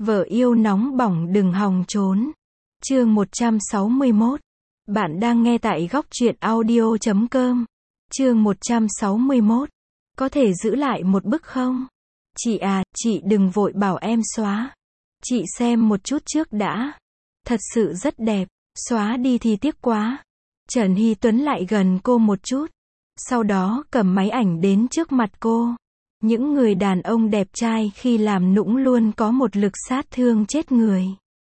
Vợ yêu nóng bỏng đừng hòng trốn. Chương 161. Bạn đang nghe tại góc truyện audio.com. Chương 161. Có thể giữ lại một bức không? Chị à, chị đừng vội bảo em xóa. Chị xem một chút trước đã. Thật sự rất đẹp, xóa đi thì tiếc quá. Trần Hy Tuấn lại gần cô một chút. Sau đó cầm máy ảnh đến trước mặt cô. Những người đàn ông đẹp trai khi làm nũng luôn có một lực sát thương chết người.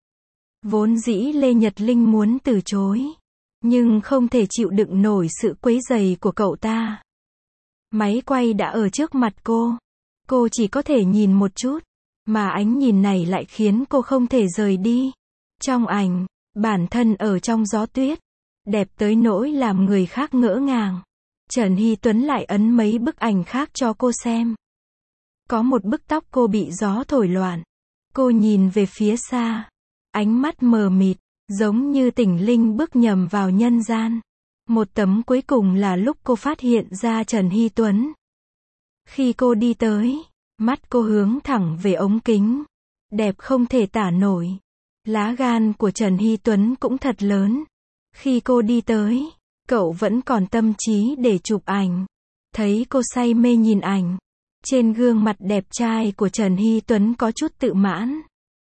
Vốn dĩ Lê Nhật Linh muốn từ chối, nhưng không thể chịu đựng nổi sự quấy rầy của cậu ta. Máy quay đã ở trước mặt cô chỉ có thể nhìn một chút, mà ánh nhìn này lại khiến cô không thể rời đi. Trong ảnh, bản thân ở trong gió tuyết, đẹp tới nỗi làm người khác ngỡ ngàng. Trần Hy Tuấn lại ấn mấy bức ảnh khác cho cô xem. Có một bức tóc cô bị gió thổi loạn. Cô nhìn về phía xa, ánh mắt mờ mịt, giống như tỉnh linh bước nhầm vào nhân gian. Một tấm cuối cùng là lúc cô phát hiện ra Trần Hy Tuấn. Khi cô đi tới, mắt cô hướng thẳng về ống kính. Đẹp không thể tả nổi. Lá gan của Trần Hy Tuấn cũng thật lớn. Khi cô đi tới, cậu vẫn còn tâm trí để chụp ảnh. Thấy cô say mê nhìn ảnh, trên gương mặt đẹp trai của Trần Hy Tuấn có chút tự mãn.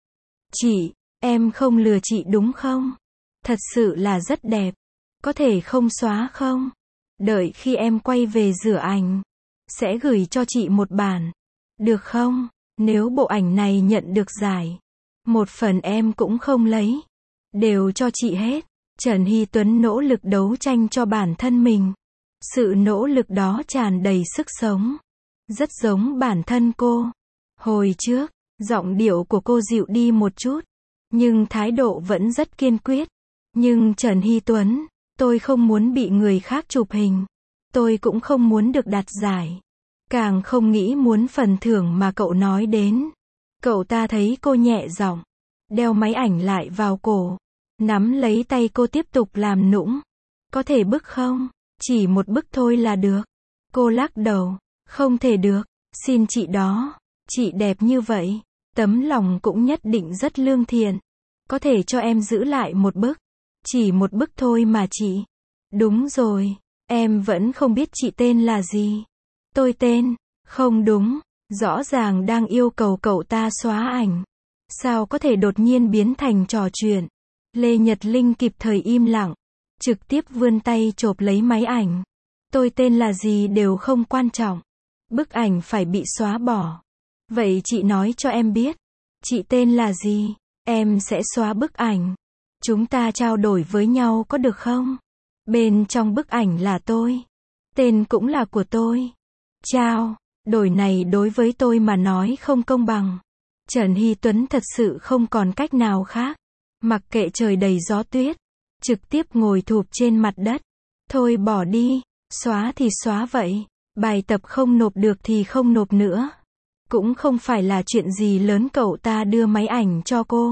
Chị, em không lừa chị đúng không? Thật sự là rất đẹp. Có thể không xóa không? Đợi khi em quay về rửa ảnh, sẽ gửi cho chị một bản. Được không? Nếu bộ ảnh này nhận được giải, một phần em cũng không lấy. Đều cho chị hết. Trần Hy Tuấn nỗ lực đấu tranh cho bản thân mình. Sự nỗ lực đó tràn đầy sức sống. Rất giống bản thân cô. Hồi trước, giọng điệu của cô dịu đi một chút, nhưng thái độ vẫn rất kiên quyết. Nhưng Trần Hy Tuấn, tôi không muốn bị người khác chụp hình. Tôi cũng không muốn được đạt giải. Càng không nghĩ muốn phần thưởng mà cậu nói đến. Cậu ta thấy cô nhẹ giọng, đeo máy ảnh lại vào cổ, nắm lấy tay cô tiếp tục làm nũng. Có thể bức không? Chỉ một bức thôi là được. Cô lắc đầu. Không thể được. Xin chị đó. Chị đẹp như vậy. Tấm lòng cũng nhất định rất lương thiện. Có thể cho em giữ lại một bức. Chỉ một bức thôi mà chị. Đúng rồi. Em vẫn không biết chị tên là gì. Tôi tên. Không đúng. Rõ ràng đang yêu cầu cậu ta xóa ảnh. Sao có thể đột nhiên biến thành trò chuyện. Lê Nhật Linh kịp thời im lặng. Trực tiếp vươn tay chộp lấy máy ảnh. Tôi tên là gì đều không quan trọng. Bức ảnh phải bị xóa bỏ. Vậy chị nói cho em biết. Chị tên là gì? Em sẽ xóa bức ảnh. Chúng ta trao đổi với nhau có được không? Bên trong bức ảnh là tôi. Tên cũng là của tôi. Chao, đổi này đối với tôi mà nói không công bằng. Trần Hy Tuấn thật sự không còn cách nào khác. Mặc kệ trời đầy gió tuyết, trực tiếp ngồi thụp trên mặt đất. Thôi bỏ đi, xóa thì xóa vậy. Bài tập không nộp được thì không nộp nữa. Cũng không phải là chuyện gì lớn. Cậu ta đưa máy ảnh cho cô.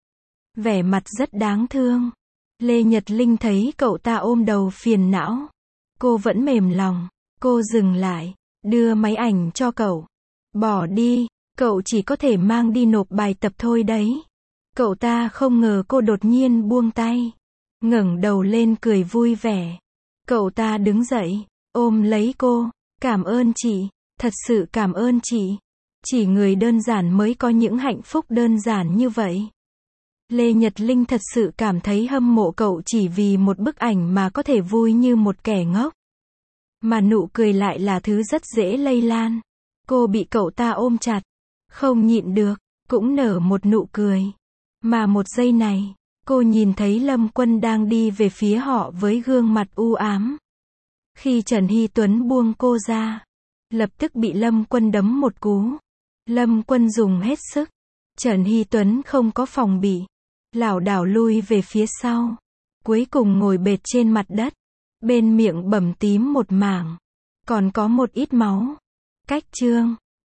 Vẻ mặt rất đáng thương. Lê Nhật Linh thấy cậu ta ôm đầu phiền não. Cô vẫn mềm lòng. Cô dừng lại, đưa máy ảnh cho cậu. Bỏ đi, cậu chỉ có thể mang đi nộp bài tập thôi đấy. Cậu ta không ngờ cô đột nhiên buông tay. Ngẩng đầu lên cười vui vẻ. Cậu ta đứng dậy, ôm lấy cô. Cảm ơn chị, thật sự cảm ơn chị. Chỉ người đơn giản mới có những hạnh phúc đơn giản như vậy. Lê Nhật Linh thật sự cảm thấy hâm mộ cậu chỉ vì một bức ảnh mà có thể vui như một kẻ ngốc. Mà nụ cười lại là thứ rất dễ lây lan. Cô bị cậu ta ôm chặt, không nhịn được, cũng nở một nụ cười. Mà một giây này, cô nhìn thấy Lâm Quân đang đi về phía họ với gương mặt u ám. Khi Trần Hy Tuấn buông cô ra, lập tức bị Lâm Quân đấm một cú. Lâm Quân dùng hết sức. Trần Hy Tuấn không có phòng bị, lảo đảo lui về phía sau. Cuối cùng ngồi bệt trên mặt đất. Bên miệng bầm tím một mảng. Còn có một ít máu. Cách chương.